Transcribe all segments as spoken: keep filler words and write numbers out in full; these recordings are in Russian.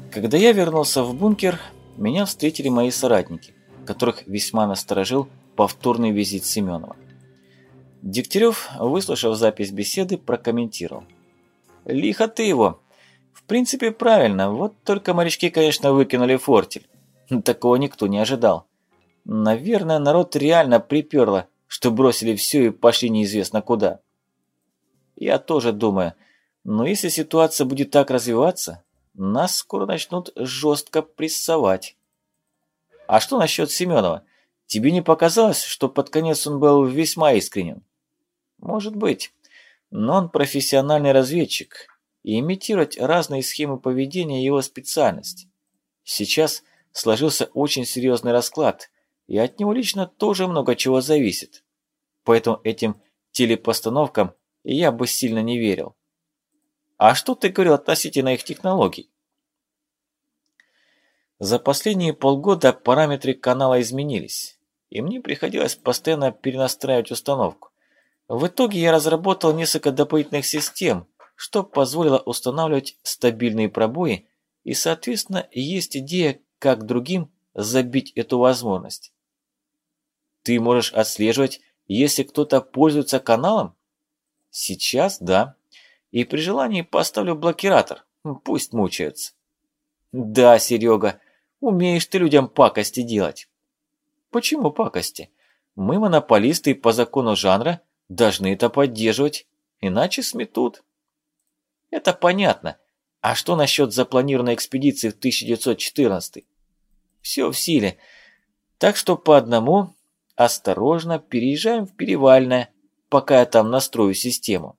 Когда я вернулся в бункер, меня встретили мои соратники, которых весьма насторожил повторный визит Семенова. Дегтярев, выслушав запись беседы, прокомментировал. «Лихо ты его. В принципе, правильно, вот только морячки, конечно, выкинули фортель. Такого никто не ожидал. Наверное, народ реально приперло, что бросили все и пошли неизвестно куда. Я тоже думаю, но если ситуация будет так развиваться, нас скоро начнут жестко прессовать. А что насчет Семенова? Тебе не показалось, что под конец он был весьма искренен? Может быть, но он профессиональный разведчик, и имитировать разные схемы поведения его специальность. Сейчас сложился очень серьезный расклад, и от него лично тоже много чего зависит. Поэтому этим телепостановкам я бы сильно не верил. А что ты говорил относительно их технологий? За последние полгода параметры канала изменились, и мне приходилось постоянно перенастраивать установку. В итоге я разработал несколько дополнительных систем, что позволило устанавливать стабильные пробои, и, соответственно, есть идея, как другим забить эту возможность. Ты можешь отслеживать, если кто-то пользуется каналом? Сейчас да. И при желании поставлю блокиратор. Пусть мучаются. Да, Серега, умеешь ты людям пакости делать. Почему пакости? Мы, монополисты, по закону жанра должны это поддерживать, иначе сметут. Это понятно. А что насчет запланированной экспедиции в тысяча девятьсот четырнадцатый? Все в силе. Так что по одному осторожно переезжаем в Перевальное, пока я там настрою систему.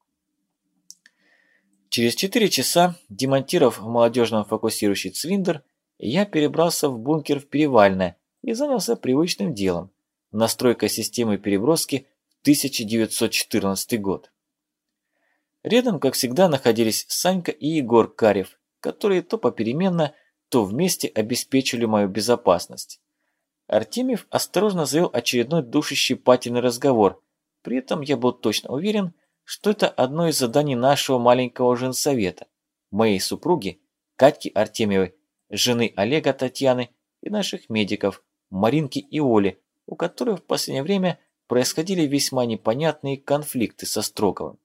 Через четыре часа, демонтировав в молодежном фокусирующий цилиндр, я перебрался в бункер в Перевальное и занялся привычным делом – настройкой системы переброски в тысяча девятьсот четырнадцатый год. Рядом, как всегда, находились Санька и Егор Карев, которые то попеременно, то вместе обеспечивали мою безопасность. Артемьев осторожно завел очередной душещипательный разговор, при этом я был точно уверен, что это одно из заданий нашего маленького женсовета, моей супруги Катьки Артемьевой, жены Олега Татьяны и наших медиков Маринки и Оли, у которых в последнее время происходили весьма непонятные конфликты со Строковым.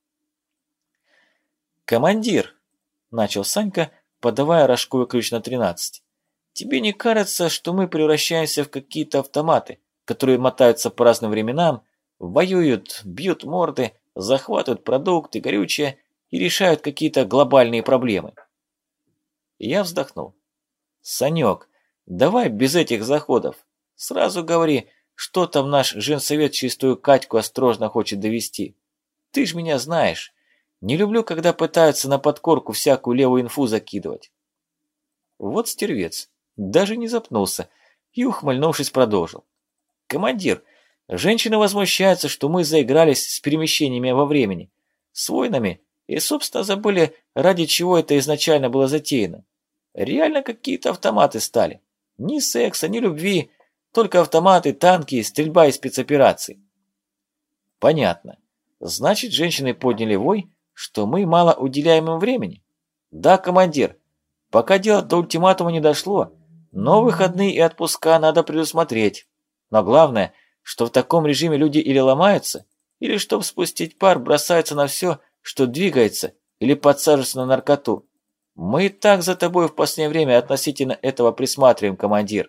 «Командир!» – начал Санька, подавая рожковый ключ на тринадцать. «Тебе не кажется, что мы превращаемся в какие-то автоматы, которые мотаются по разным временам, воюют, бьют морды, захватывают продукты, горючее и решают какие-то глобальные проблемы?» Я вздохнул. «Санек, давай без этих заходов. Сразу говори, что там наш женсовет чистую Катьку осторожно хочет довести. Ты ж меня знаешь. Не люблю, когда пытаются на подкорку всякую левую инфу закидывать». Вот стервец, даже не запнулся и, ухмыльнувшись, продолжил. «Командир, женщины возмущаются, что мы заигрались с перемещениями во времени, с войнами и, собственно, забыли, ради чего это изначально было затеяно. Реально какие-то автоматы стали. Ни секса, ни любви, только автоматы, танки, стрельба и спецоперации». «Понятно. Значит, женщины подняли вой, что мы мало уделяем им времени?» «Да, командир. Пока дело до ультиматума не дошло, но выходные и отпуска надо предусмотреть. Но главное, что в таком режиме люди или ломаются, или, чтобы спустить пар, бросаются на все, что двигается, или подсаживаются на наркоту. Мы и так за тобой в последнее время относительно этого присматриваем, командир».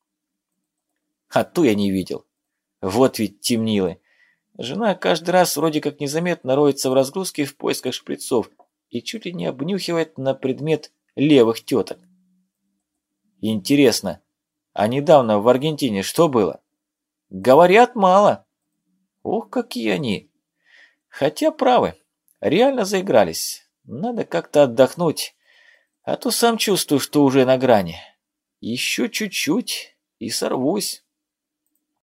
А то я не видел. Вот ведь темнилы. Жена каждый раз вроде как незаметно роется в разгрузке в поисках шприцов и чуть ли не обнюхивает на предмет левых теток. Интересно, а недавно в Аргентине что было? Говорят, мало. Ух, какие они. Хотя правы, реально заигрались. Надо как-то отдохнуть, а то сам чувствую, что уже на грани. Еще чуть-чуть и сорвусь.